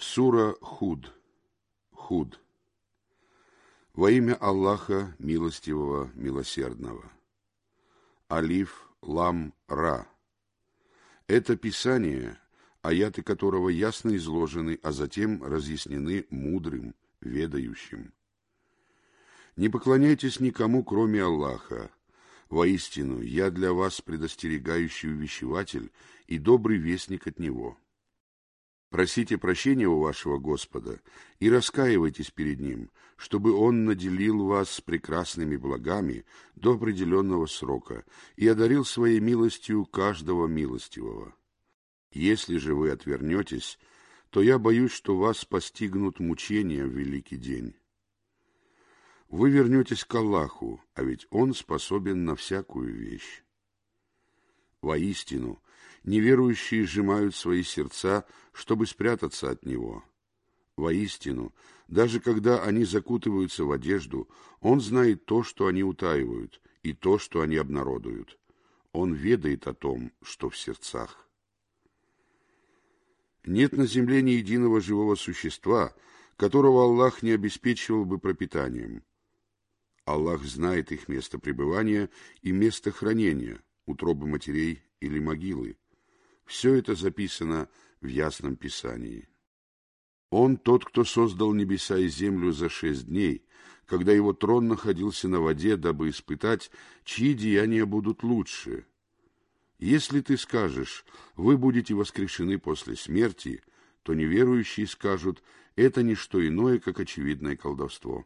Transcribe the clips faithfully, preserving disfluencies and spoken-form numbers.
Сура Худ. Худ. Во имя Аллаха Милостивого, Милосердного. Алиф, Лам, Ра. Это Писание, аяты которого ясно изложены, а затем разъяснены мудрым, ведающим. Не поклоняйтесь никому, кроме Аллаха. Воистину, я для вас предостерегающий увещеватель и добрый вестник от Него. Просите прощения у вашего Господа и раскаивайтесь перед Ним, чтобы Он наделил вас прекрасными благами до определенного срока и одарил своей милостью каждого милостивого. Если же вы отвернетесь, то я боюсь, что вас постигнут мучения в великий день. Вы вернетесь к Аллаху, а ведь Он способен на всякую вещь. Воистину, неверующие сжимают свои сердца, чтобы спрятаться от Него. Воистину, даже когда они закутываются в одежду, Он знает то, что они утаивают, и то, что они обнародуют. Он ведает о том, что в сердцах. Нет на земле ни единого живого существа, которого Аллах не обеспечивал бы пропитанием. Аллах знает их место пребывания и место хранения, утробы матерей или могилы. Все это записано в Ясном Писании. Он тот, кто создал небеса и землю за шесть дней, когда его трон находился на воде, дабы испытать, чьи деяния будут лучше. Если ты скажешь, вы будете воскрешены после смерти, то неверующие скажут, это не что иное, как очевидное колдовство.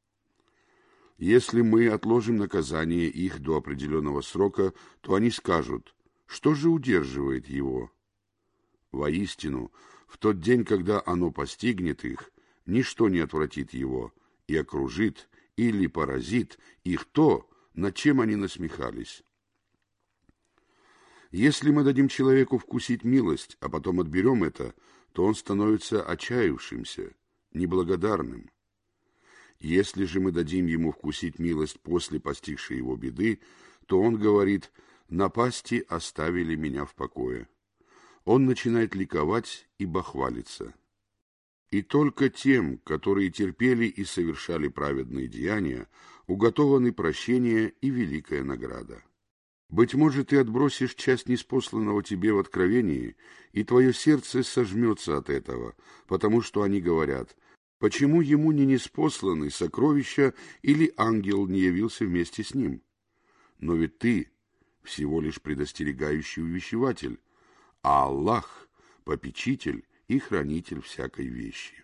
Если мы отложим наказание их до определенного срока, то они скажут, что же удерживает его? Воистину, в тот день, когда оно постигнет их, ничто не отвратит его и окружит или поразит их то, над чем они насмехались. Если мы дадим человеку вкусить милость, а потом отберем это, то он становится отчаявшимся, неблагодарным. Если же мы дадим ему вкусить милость после постигшей его беды, то он говорит: «Напасти оставили меня в покое». Он начинает ликовать и бахвалиться. И только тем, которые терпели и совершали праведные деяния, уготованы прощение и великая награда. Быть может, ты отбросишь часть ниспосланного тебе в откровении, и твое сердце сожмется от этого, потому что они говорят: почему ему не ниспосланы сокровища или ангел не явился вместе с ним? Но ведь ты всего лишь предостерегающий увещеватель, а Аллах — попечитель и хранитель всякой вещи.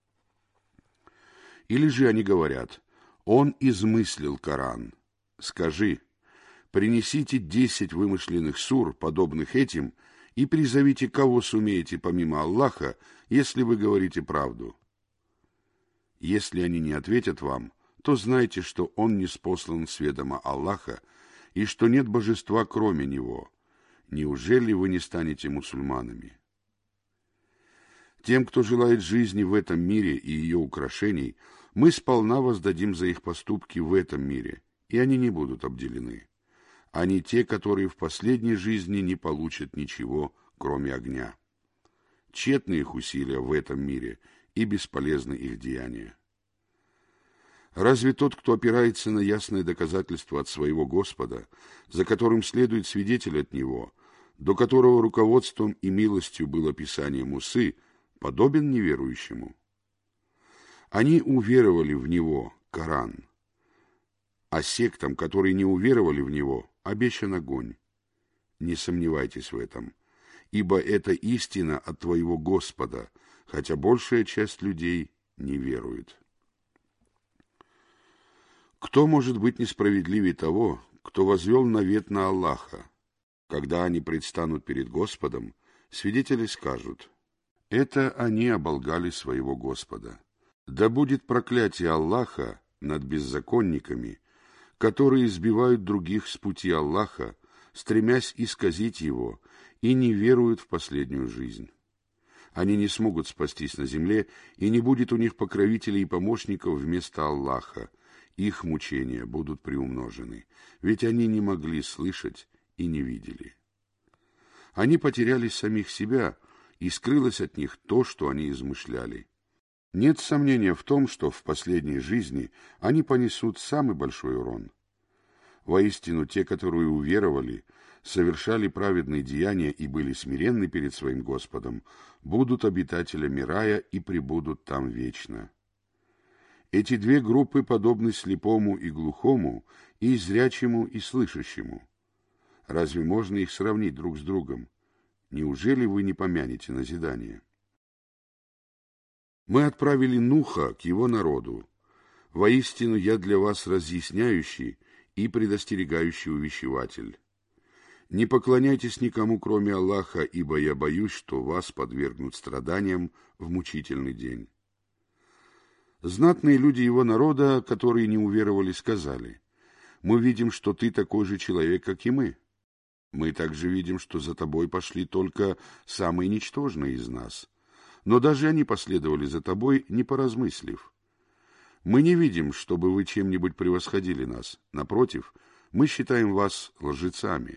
Или же они говорят: Он измыслил Коран. Скажи: принесите десять вымышленных сур, подобных этим, и призовите, кого сумеете помимо Аллаха, если вы говорите правду. Если они не ответят вам, то знайте, что Он ниспослан с ведома Аллаха, и что нет божества, кроме Него. Неужели вы не станете мусульманами? Тем, кто желает жизни в этом мире и ее украшений, мы сполна воздадим за их поступки в этом мире, и они не будут обделены. Они те, которые в последней жизни не получат ничего, кроме огня. Тщетны их усилия в этом мире, и бесполезны их деяния. Разве тот, кто опирается на ясное доказательство от своего Господа, за которым следует свидетель от Него, до которого руководством и милостью было Писание Мусы, подобен неверующему? Они уверовали в Него, Коран, а сектам, которые не уверовали в Него, обещан огонь. Не сомневайтесь в этом, ибо это истина от твоего Господа, хотя большая часть людей не верует. Кто может быть несправедливее того, кто возвел навет на Аллаха? Когда они предстанут перед Господом, свидетели скажут: это они оболгали своего Господа. Да будет проклятие Аллаха над беззаконниками, которые избивают других с пути Аллаха, стремясь исказить его, и не веруют в последнюю жизнь. Они не смогут спастись на земле, и не будет у них покровителей и помощников вместо Аллаха. Их мучения будут приумножены, ведь они не могли слышать и не видели. Они потеряли самих себя и скрылось от них то, что они измышляли. Нет сомнения в том, что в последней жизни они понесут самый большой урон. Воистину, те, которые уверовали, совершали праведные деяния и были смиренны перед своим Господом, будут обитателями рая и пребудут там вечно. Эти две группы подобны слепому и глухому, и зрячему и слышащему. Разве можно их сравнить друг с другом? Неужели вы не помянете назидание? Мы отправили Нуха к его народу. Воистину, я для вас разъясняющий и предостерегающий увещеватель. Не поклоняйтесь никому, кроме Аллаха, ибо я боюсь, что вас подвергнут страданиям в мучительный день. Знатные люди его народа, которые не уверовали, сказали: мы видим, что ты такой же человек, как и мы. Мы также видим, что за тобой пошли только самые ничтожные из нас. Но даже они последовали за тобой, не поразмыслив. Мы не видим, чтобы вы чем-нибудь превосходили нас. Напротив, мы считаем вас лжецами.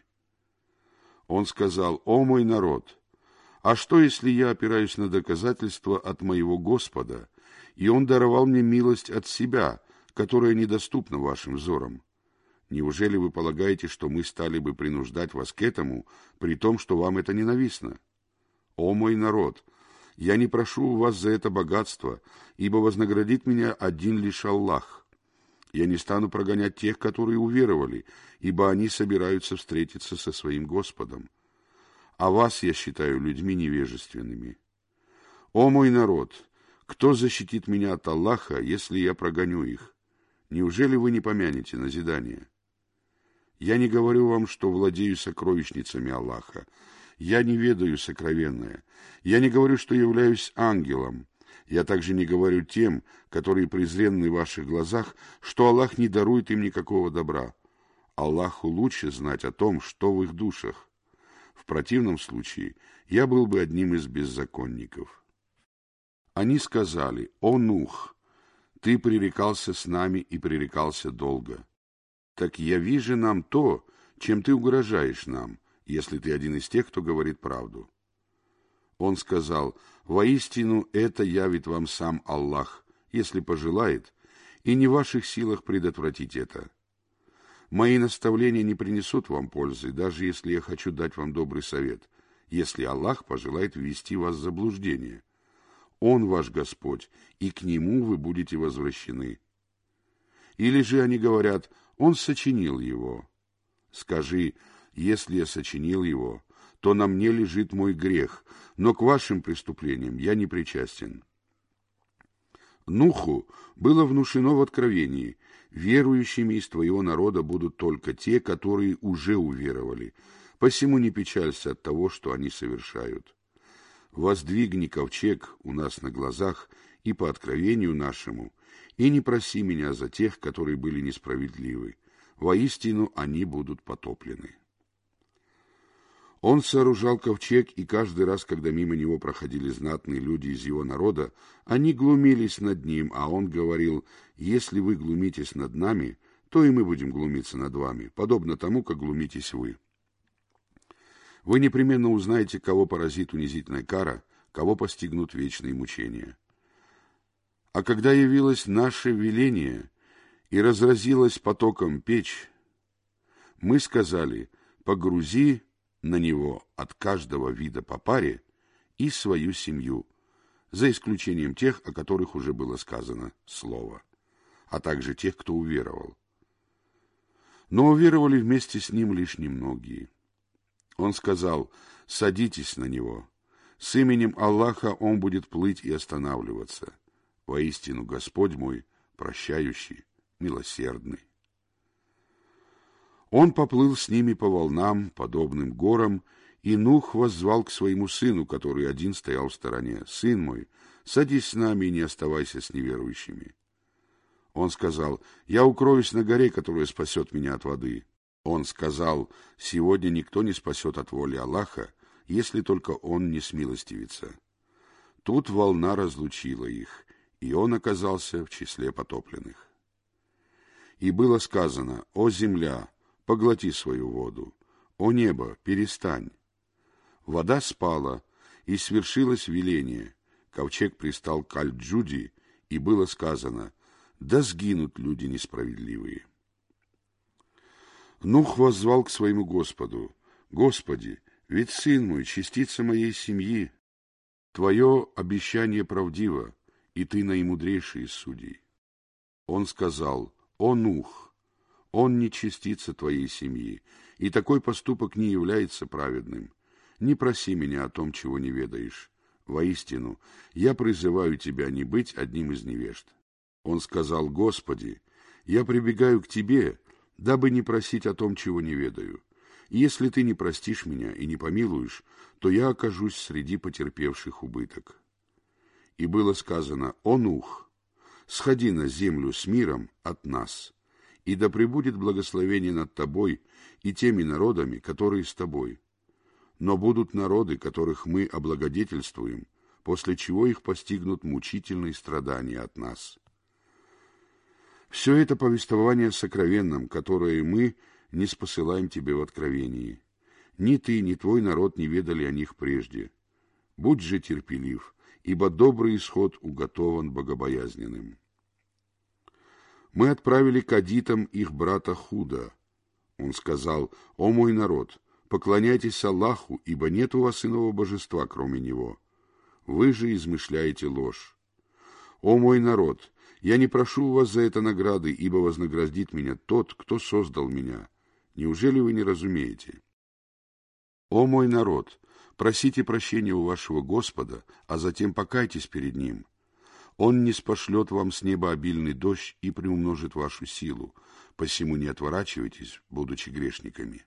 Он сказал: о мой народ, а что, если я опираюсь на доказательства от моего Господа, и Он даровал мне милость от себя, которая недоступна вашим взорам? Неужели вы полагаете, что мы стали бы принуждать вас к этому, при том, что вам это ненавистно? О мой народ, я не прошу у вас за это богатство, ибо вознаградит меня один лишь Аллах. Я не стану прогонять тех, которые уверовали, ибо они собираются встретиться со своим Господом. А вас я считаю людьми невежественными. О мой народ, кто защитит меня от Аллаха, если я прогоню их? Неужели вы не помянете назидание? Я не говорю вам, что владею сокровищницами Аллаха. Я не ведаю сокровенное. Я не говорю, что являюсь ангелом. Я также не говорю тем, которые презренны в ваших глазах, что Аллах не дарует им никакого добра. Аллаху лучше знать о том, что в их душах. В противном случае я был бы одним из беззаконников. Они сказали: о Нух, ты пререкался с нами и пререкался долго. Так яви же нам то, чем ты угрожаешь нам, если ты один из тех, кто говорит правду. Он сказал: воистину это явит вам сам Аллах, если пожелает, и не в ваших силах предотвратить это. Мои наставления не принесут вам пользы, даже если я хочу дать вам добрый совет, если Аллах пожелает ввести вас в заблуждение. Он ваш Господь, и к Нему вы будете возвращены. Или же они говорят: Он сочинил его. Скажи: если я сочинил его, то на мне лежит мой грех, но к вашим преступлениям я не причастен. Нуху было внушено в откровении: верующими из твоего народа будут только те, которые уже уверовали, посему не печалься от того, что они совершают. Воздвигни ковчег у нас на глазах и по откровению нашему, и не проси меня за тех, которые были несправедливы. Воистину они будут потоплены. Он сооружал ковчег, и каждый раз, когда мимо него проходили знатные люди из его народа, они глумились над ним, а он говорил: если вы глумитесь над нами, то и мы будем глумиться над вами, подобно тому, как глумитесь вы. Вы непременно узнаете, кого поразит унизительная кара, кого постигнут вечные мучения. А когда явилось наше веление и разразилась потоком печь, мы сказали: погрузи на него от каждого вида по паре и свою семью, за исключением тех, о которых уже было сказано слово, а также тех, кто уверовал. Но уверовали вместе с ним лишь немногие. Он сказал: садитесь на него. С именем Аллаха он будет плыть и останавливаться. Воистину Господь мой прощающий, милосердный. Он поплыл с ними по волнам, подобным горам, и Нух воззвал к своему сыну, который один стоял в стороне: «Сын мой, садись с нами и не оставайся с неверующими». Он сказал: «Я укроюсь на горе, которая спасет меня от воды». Он сказал: «Сегодня никто не спасет от воли Аллаха, если только он не смилостивится». Тут волна разлучила их, и он оказался в числе потопленных. И было сказано: «О земля, поглоти свою воду! О небо, перестань!» Вода спала, И свершилось веление. Ковчег пристал к Аль-Джуди, и было сказано: да сгинут люди несправедливые. Нух воззвал к своему Господу: Господи, ведь сын мой, частица моей семьи. Твое обещание правдиво, и ты наимудрейший из судей. Он сказал: о Нух, он не частица твоей семьи, и такой поступок не является праведным. Не проси меня о том, чего не ведаешь. Воистину, я призываю тебя не быть одним из невежд. Он сказал: Господи, я прибегаю к тебе, дабы не просить о том, чего не ведаю. И если ты не простишь меня и не помилуешь, то я окажусь среди потерпевших убыток. И было сказано: о Нух, сходи на землю с миром от нас, и да пребудет благословение над тобой и теми народами, которые с тобой. Но будут народы, которых мы облагодетельствуем, после чего их постигнут мучительные страдания от нас. Все это повествование сокровенном, которое мы не спосылаем тебе в откровении. Ни ты, ни твой народ не ведали о них прежде. Будь же терпелив, ибо добрый исход уготован богобоязненным. Мы отправили к адитам их брата Худа. Он сказал: о мой народ, поклоняйтесь Аллаху, ибо нет у вас иного божества, кроме Него. Вы же измышляете ложь. О мой народ, я не прошу у вас за это награды, ибо вознаградит меня тот, кто создал меня. Неужели вы не разумеете? О мой народ, просите прощения у вашего Господа, а затем покайтесь перед Ним. Он ниспошлет вам с неба обильный дождь и приумножит вашу силу, посему не отворачивайтесь, будучи грешниками.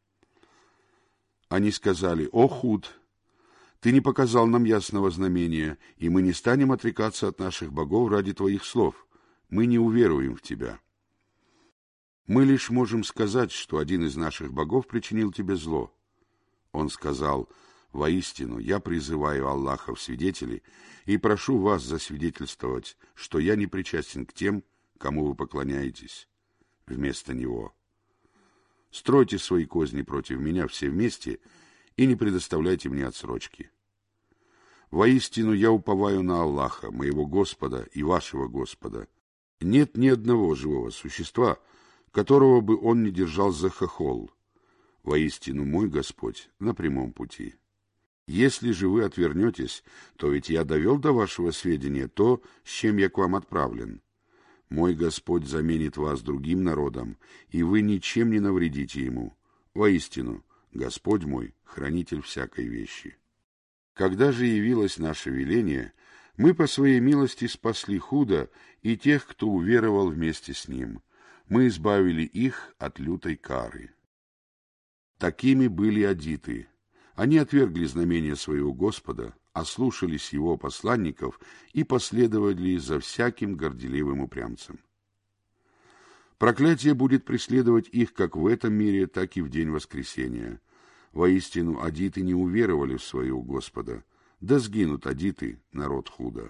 Они сказали: о Худ, ты не показал нам ясного знамения, и мы не станем отрекаться от наших богов ради твоих слов. Мы не уверуем в тебя. Мы лишь можем сказать, что один из наших богов причинил тебе зло. Он сказал: воистину, я призываю Аллаха в свидетели и прошу вас засвидетельствовать, что я не причастен к тем, кому вы поклоняетесь вместо Него. Стройте свои козни против меня все вместе и не предоставляйте мне отсрочки. Воистину, я уповаю на Аллаха, моего Господа и вашего Господа. Нет ни одного живого существа, которого бы он не держал за хохол. Воистину, мой Господь на прямом пути. Если же вы отвернетесь, то ведь я довел до вашего сведения то, с чем я к вам отправлен. Мой Господь заменит вас другим народом, и вы ничем не навредите ему. Воистину, Господь мой, хранитель всякой вещи. Когда же явилось наше веление, мы по своей милости спасли Худа и тех, кто уверовал вместе с ним. Мы избавили их от лютой кары. Такими были адиты. Они отвергли знамения своего Господа, ослушались его посланников и последовали за всяким горделивым упрямцем. Проклятие будет преследовать их как в этом мире, так и в день воскресения. Воистину, адиты не уверовали в своего Господа, да сгинут адиты, народ Худа.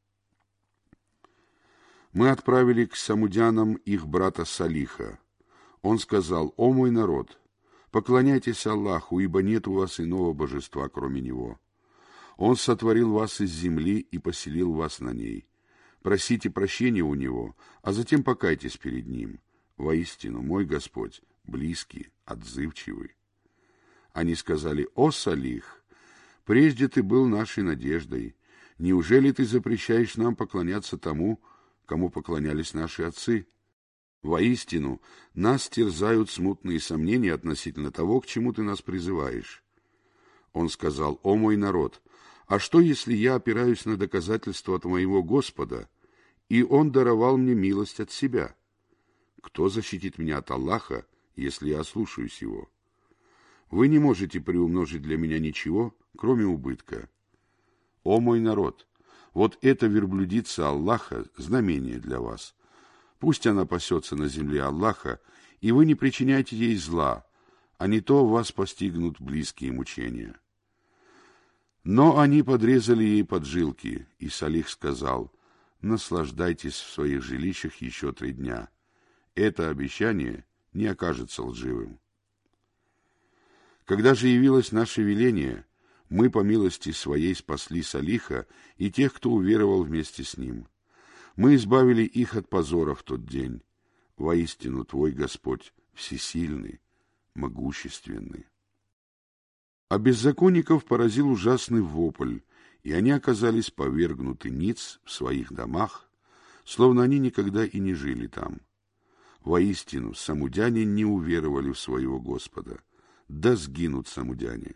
Мы отправили к самудянам их брата Салиха. Он сказал: о мой народ, поклоняйтесь Аллаху, ибо нет у вас иного божества, кроме Него. Он сотворил вас из земли и поселил вас на ней. Просите прощения у Него, а затем покайтесь перед Ним. Воистину, мой Господь, близкий, отзывчивый. Они сказали: о Салих, прежде ты был нашей надеждой. Неужели ты запрещаешь нам поклоняться тому, кому поклонялись наши отцы? Воистину, нас терзают смутные сомнения относительно того, к чему ты нас призываешь. Он сказал: о мой народ, а что, если я опираюсь на доказательства от моего Господа, и Он даровал мне милость от себя? Кто защитит меня от Аллаха, если я ослушаюсь Его? Вы не можете приумножить для меня ничего, кроме убытка. О мой народ, вот эта верблюдица Аллаха — знамение для вас. Пусть она пасется на земле Аллаха, и вы не причиняйте ей зла, а не то вас постигнут близкие мучения. Но они подрезали ей поджилки, и Салих сказал: наслаждайтесь в своих жилищах еще три дня. Это обещание не окажется лживым. Когда же явилось наше веление, Мы по милости Своей спасли Салиха и тех, кто уверовал вместе с ним. Мы избавили их от позора в тот день. Воистину, Твой Господь всесильный, могущественный». А беззаконников поразил ужасный вопль, и они оказались повергнуты ниц в своих домах, словно они никогда и не жили там. Воистину, самудяне не уверовали в своего Господа. Да сгинут самудяне.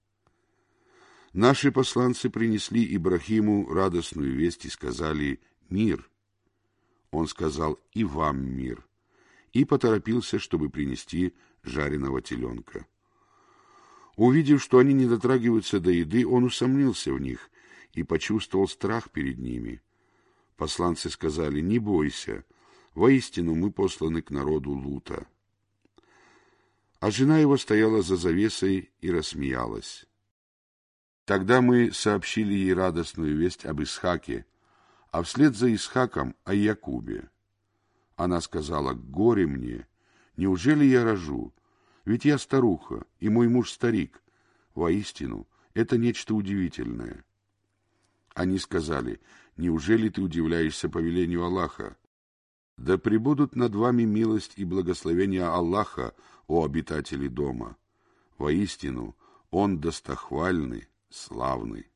Наши посланцы принесли Ибрахиму радостную весть и сказали: «Мир». Он сказал: «И вам мир», и поторопился, чтобы принести жареного теленка. Увидев, что они не дотрагиваются до еды, он усомнился в них и почувствовал страх перед ними. Посланцы сказали: «Не бойся, воистину мы посланы к народу Лута». А жена его стояла за завесой и рассмеялась. Тогда мы сообщили ей радостную весть об Исхаке, а вслед за Исхаком о Якубе. Она сказала: «Горе мне! Неужели я рожу? Ведь я старуха, и мой муж старик. Воистину, это нечто удивительное». Они сказали: «Неужели ты удивляешься повелению Аллаха? Да пребудут над вами милость и благословение Аллаха, о обитатели дома. Воистину, Он достохвальный, славный».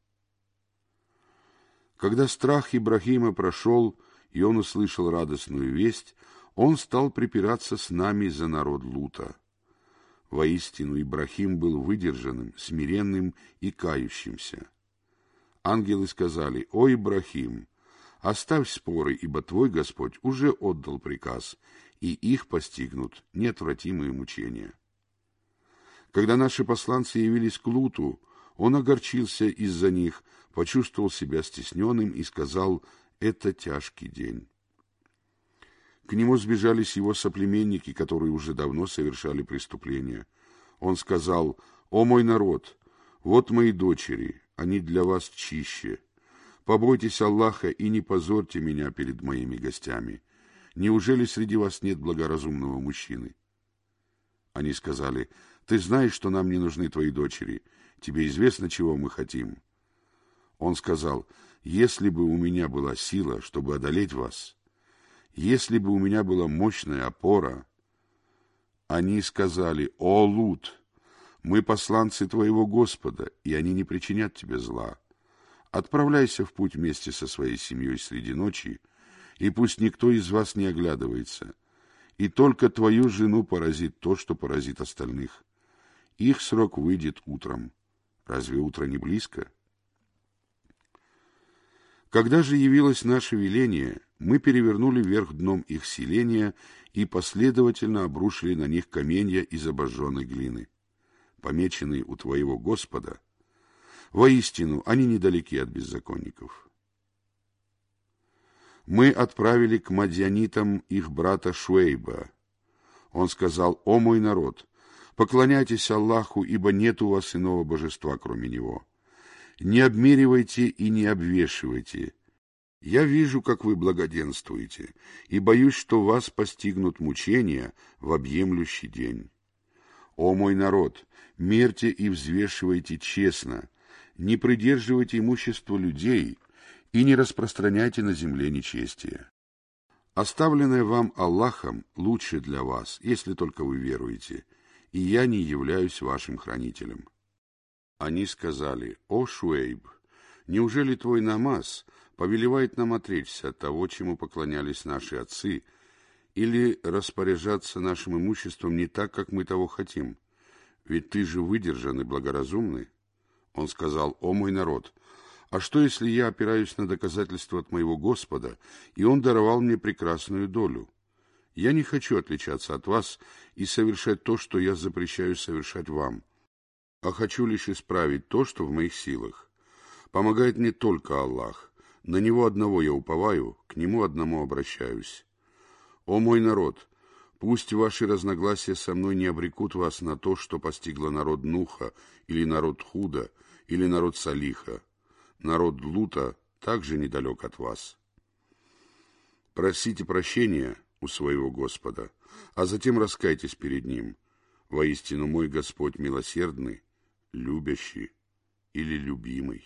Когда страх Ибрахима прошел, и он услышал радостную весть, он стал припираться с нами за народ Лута. Воистину, Ибрахим был выдержанным, смиренным и кающимся. Ангелы сказали: «О, Ибрахим, оставь споры, ибо твой Господь уже отдал приказ, и их постигнут неотвратимые мучения». Когда наши посланцы явились к Луту, он огорчился из-за них, почувствовал себя стесненным и сказал: «Это тяжкий день». К нему сбежались его соплеменники, которые уже давно совершали преступления. Он сказал: «О мой народ, вот мои дочери, они для вас чище. Побойтесь Аллаха и не позорьте меня перед моими гостями. Неужели среди вас нет благоразумного мужчины?» Они сказали: «Ты знаешь, что нам не нужны твои дочери. Тебе известно, чего мы хотим». Он сказал: «Если бы у меня была сила, чтобы одолеть вас, если бы у меня была мощная опора». Они сказали: «О, Лут, мы посланцы твоего Господа, и они не причинят тебе зла. Отправляйся в путь вместе со своей семьей среди ночи, и пусть никто из вас не оглядывается, и только твою жену поразит то, что поразит остальных. Их срок выйдет утром. Разве утро не близко?» Когда же явилось наше веление, мы перевернули вверх дном их селения и последовательно обрушили на них каменья из обожженной глины, помеченные у твоего Господа. Воистину, они недалеки от беззаконников. Мы отправили к мадьянитам их брата Шуэйба. Он сказал: «О мой народ, поклоняйтесь Аллаху, ибо нет у вас иного божества, кроме Него. Не обмеривайте и не обвешивайте. Я вижу, как вы благоденствуете, и боюсь, что вас постигнут мучения в объемлющий день. О мой народ, мерьте и взвешивайте честно, не придерживайте имущество людей и не распространяйте на земле нечестие. Оставленное вам Аллахом лучше для вас, если только вы веруете, и я не являюсь вашим хранителем». Они сказали: «О, Шуэйб, неужели твой намаз повелевает нам отречься от того, чему поклонялись наши отцы, или распоряжаться нашим имуществом не так, как мы того хотим? Ведь ты же выдержан и благоразумный». Он сказал: «О мой народ, а что, если я опираюсь на доказательства от моего Господа, и Он даровал мне прекрасную долю? Я не хочу отличаться от вас и совершать то, что я запрещаю совершать вам, а хочу лишь исправить то, что в моих силах. Помогает мне только Аллах. На Него одного я уповаю, к Нему одному обращаюсь. О мой народ, пусть ваши разногласия со мной не обрекут вас на то, что постигло народ Нуха, или народ Худа, или народ Салиха. Народ Лута также недалек от вас. Просите прощения у своего Господа, а затем раскайтесь перед Ним. Воистину, мой Господь милосердный, любящий, или любимый.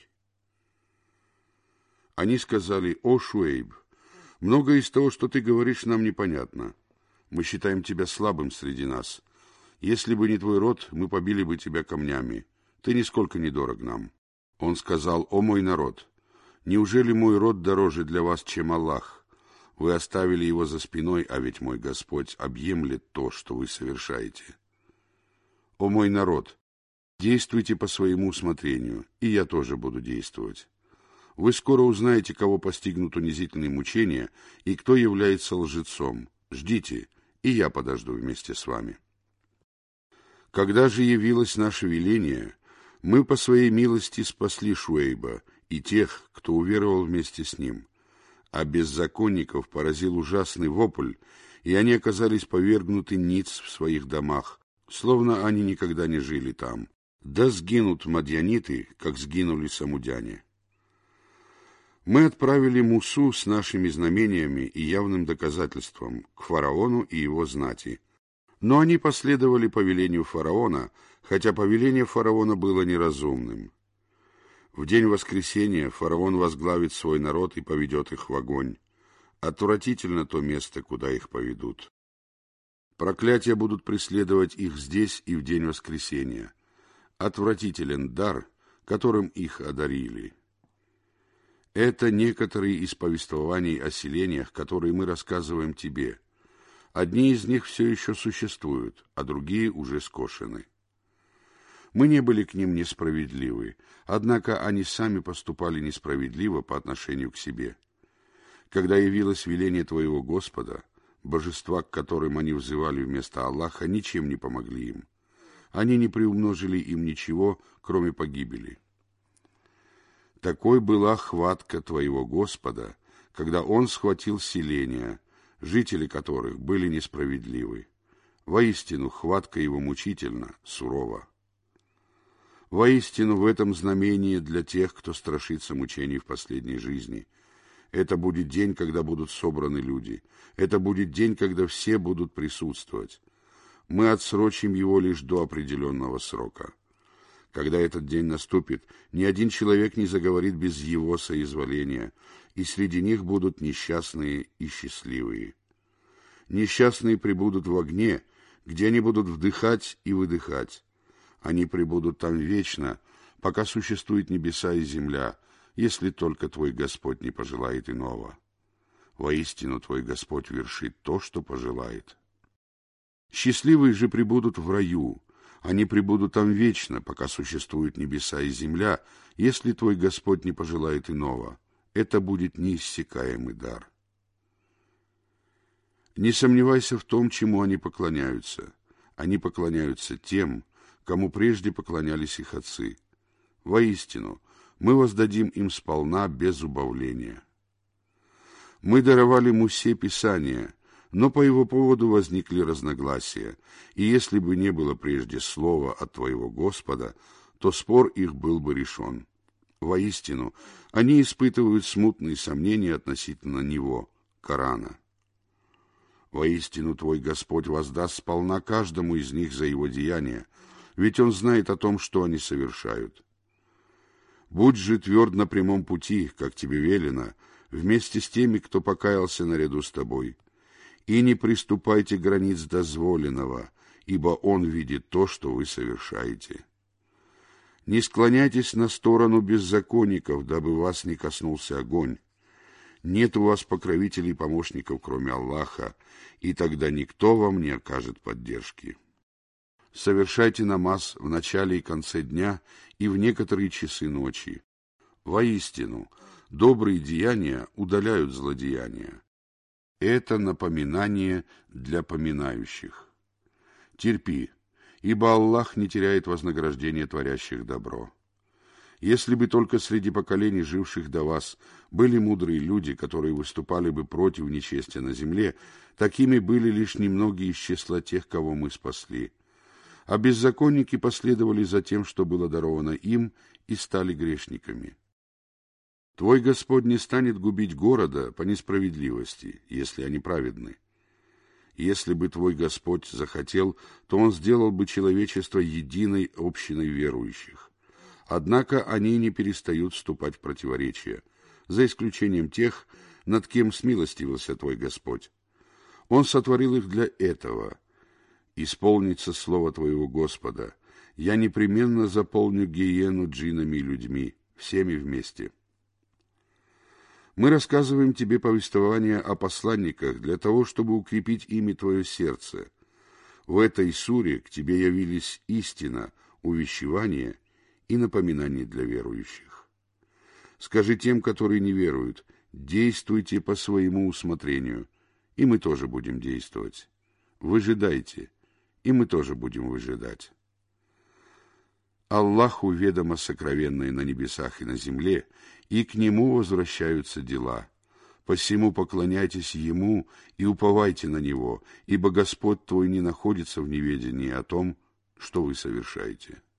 Они сказали: «О, Шуэйб, многое из того, что ты говоришь, нам непонятно. Мы считаем тебя слабым среди нас. Если бы не твой род, мы побили бы тебя камнями. Ты нисколько не дорог нам». Он сказал: «О мой народ, неужели мой род дороже для вас, чем Аллах? Вы оставили его за спиной, а ведь мой Господь объемлет то, что вы совершаете. О мой народ, действуйте по своему усмотрению, и я тоже буду действовать. Вы скоро узнаете, кого постигнут унизительные мучения, и кто является лжецом. Ждите, и я подожду вместе с вами». Когда же явилось наше веление, мы по своей милости спасли Шуэйба и тех, кто уверовал вместе с ним, а беззаконников поразил ужасный вопль, и они оказались повергнуты ниц в своих домах, словно они никогда не жили там. Да сгинут мадьяниты, как сгинули самудяне. Мы отправили Мусу с нашими знамениями и явным доказательством к фараону и его знати. Но они последовали повелению фараона, хотя повеление фараона было неразумным. В день воскресения фараон возглавит свой народ и поведет их в огонь. Отвратительно то место, куда их поведут. Проклятия будут преследовать их здесь и в день воскресения. Отвратителен дар, которым их одарили. Это некоторые из повествований о селениях, которые мы рассказываем тебе. Одни из них все еще существуют, а другие уже скошены. Мы не были к ним несправедливы, однако они сами поступали несправедливо по отношению к себе. Когда явилось веление твоего Господа, божества, к которым они взывали вместо Аллаха, ничем не помогли им. Они не приумножили им ничего, кроме погибели. Такой была хватка твоего Господа, когда Он схватил селения, жители которых были несправедливы. Воистину, хватка его мучительна, сурова. Воистину, в этом знамение для тех, кто страшится мучений в последней жизни. Это будет день, когда будут собраны люди. Это будет день, когда все будут присутствовать. Мы отсрочим его лишь до определенного срока. Когда этот день наступит, ни один человек не заговорит без его соизволения, и среди них будут несчастные и счастливые. Несчастные пребудут в огне, где они будут вдыхать и выдыхать. Они пребудут там вечно, пока существуют небеса и земля, если только твой Господь не пожелает иного. Воистину, твой Господь вершит то, что пожелает. Счастливые же пребудут в раю. Они пребудут там вечно, пока существуют небеса и земля, если твой Господь не пожелает иного. Это будет неиссякаемый дар. Не сомневайся в том, чему они поклоняются. Они поклоняются тем, кому прежде поклонялись их отцы. Воистину, мы воздадим им сполна без убавления. Мы даровали Мусе Писание, но по его поводу возникли разногласия, и если бы не было прежде слова от твоего Господа, то спор их был бы решен. Воистину, они испытывают смутные сомнения относительно него, Корана. Воистину, твой Господь воздаст сполна каждому из них за его деяния, ведь он знает о том, что они совершают. Будь же тверд на прямом пути, как тебе велено, вместе с теми, кто покаялся наряду с тобой. И не приступайте границ дозволенного, ибо он видит то, что вы совершаете. Не склоняйтесь на сторону беззаконников, дабы вас не коснулся огонь. Нет у вас покровителей и помощников, кроме Аллаха, и тогда никто вам не окажет поддержки. Совершайте намаз в начале и конце дня и в некоторые часы ночи. Воистину, добрые деяния удаляют злодеяния. Это напоминание для поминающих. Терпи, ибо Аллах не теряет вознаграждения творящих добро. Если бы только среди поколений, живших до вас, были мудрые люди, которые выступали бы против нечестия на земле, такими были лишь немногие из числа тех, кого мы спасли. А беззаконники последовали за тем, что было даровано им, и стали грешниками. Твой Господь не станет губить города по несправедливости, если они праведны. Если бы твой Господь захотел, то Он сделал бы человечество единой общиной верующих. Однако они не перестают вступать в противоречия, за исключением тех, над кем смилостивился твой Господь. Он сотворил их для этого. Исполнится слово твоего Господа. Я непременно заполню гиену джиннами и людьми, всеми вместе. Мы рассказываем тебе повествование о посланниках для того, чтобы укрепить ими твое сердце. В этой суре к тебе явились истина, увещевание и напоминание для верующих. Скажи тем, которые не веруют, действуйте по своему усмотрению, и мы тоже будем действовать. Выжидайте, и мы тоже будем выжидать. Аллаху ведомо сокровенное на небесах и на земле, и к Нему возвращаются дела. Посему поклоняйтесь Ему и уповайте на Него, ибо Господь твой не находится в неведении о том, что вы совершаете.